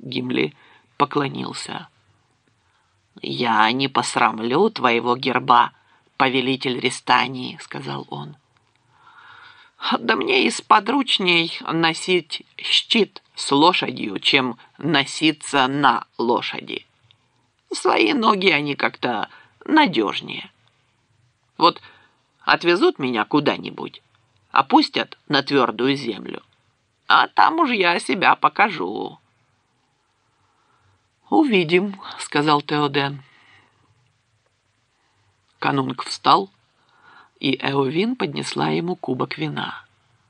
Гимли поклонился. «Я не посрамлю твоего герба, повелитель Рестании», — сказал он. «Да мне и сподручней носить щит с лошадью, чем носиться на лошади. Свои ноги они как-то надежнее. Вот отвезут меня куда-нибудь, опустят на твердую землю, а там уж я себя покажу». «Увидим», — сказал Теоден. Канунг встал, и Эовин поднесла ему кубок вина.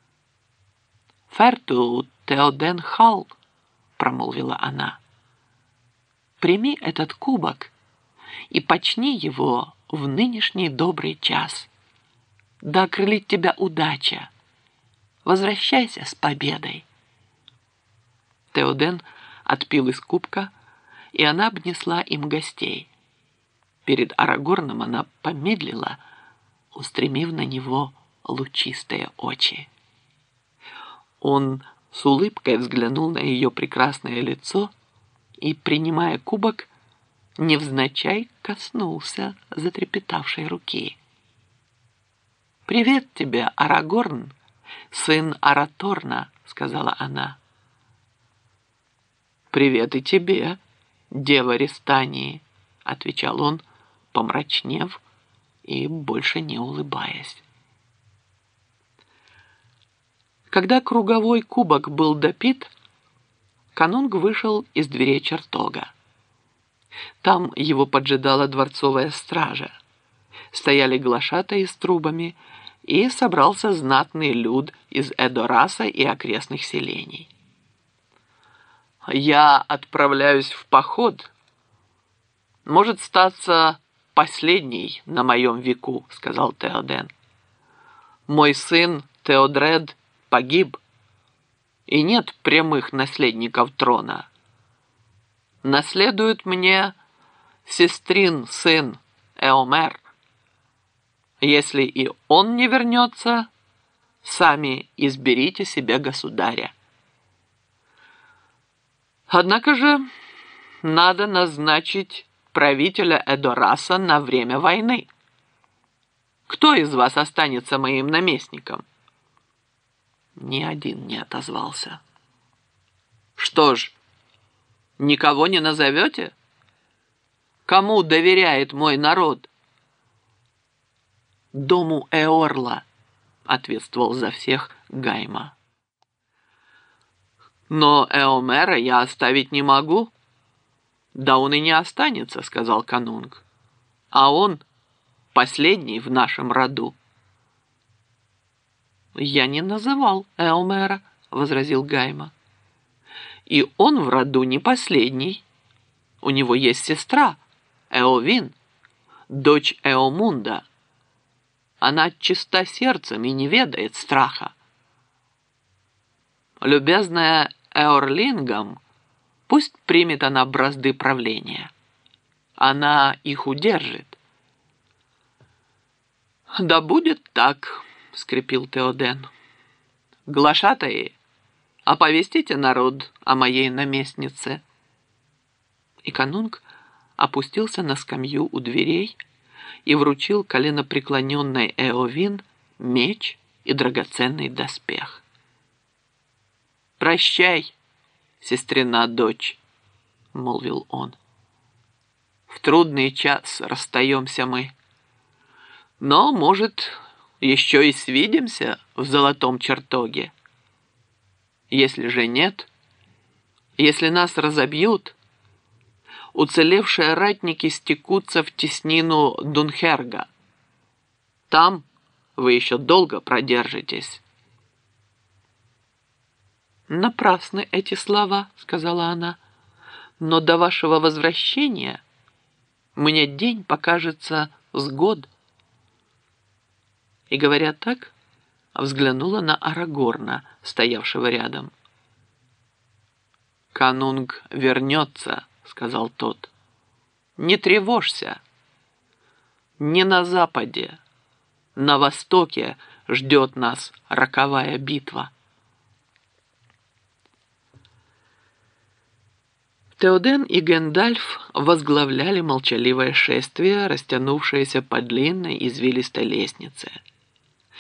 «Ферту Теоден Хал», — промолвила она, — «прими этот кубок и почни его в нынешний добрый час. Да окрылит тебя удача. Возвращайся с победой». Теоден отпил из кубка, и она обнесла им гостей. Перед Арагорном она помедлила, устремив на него лучистые очи. Он с улыбкой взглянул на ее прекрасное лицо и, принимая кубок, невзначай коснулся затрепетавшей руки. «Привет тебе, Арагорн, сын Араторна», — сказала она. «Привет и тебе, дева Рестании», — отвечал он, помрачнев и больше не улыбаясь. Когда круговой кубок был допит, Канунг вышел из дверей чертога. Там его поджидала дворцовая стража. Стояли глашатаи с трубами, и собрался знатный люд из Эдораса и окрестных селений. «Я отправляюсь в поход. Может статься последний на моем веку», — сказал Теоден. «Мой сын Теодред погиб, и нет прямых наследников трона. Наследует мне сестрин сын Эомер. Если и он не вернется, сами изберите себе государя. Однако же надо назначить правителя Эдораса на время войны. Кто из вас останется моим наместником?» Ни один не отозвался. «Что ж, никого не назовете? Кому доверяет мой народ?» «Дому Эорла», — ответствовал за всех Гайма. «Но Эомера я оставить не могу». «Да он и не останется», — сказал Канунг. «А он последний в нашем роду». «Я не называл Эомера», — возразил Гайма. «И он в роду не последний. У него есть сестра, Эовин, дочь Эомунда. Она чиста сердцем и не ведает страха. Любезная Эорлингам, пусть примет она бразды правления. Она их удержит». «Да будет так», — скрипел Теоден. «Глашатаи, оповестите народ о моей наместнице». И Канунг опустился на скамью у дверей и вручил коленопреклоненной Эовин меч и драгоценный доспех. «Прощай, сестрина дочь», — молвил он. «В трудный час расстаемся мы. Но, может, еще и свидимся в золотом чертоге. Если же нет, если нас разобьют, уцелевшие ратники стекутся в теснину Дунхерга. Там вы еще долго продержитесь». «Напрасны эти слова», — сказала она, — «но до вашего возвращения мне день покажется с год». И, говоря так, взглянула на Арагорна, стоявшего рядом. «Канунг вернется», — сказал тот. «Не тревожься. Не на западе, на востоке ждет нас роковая битва». Теоден и Гэндальф возглавляли молчаливое шествие, растянувшееся по длинной извилистой лестнице.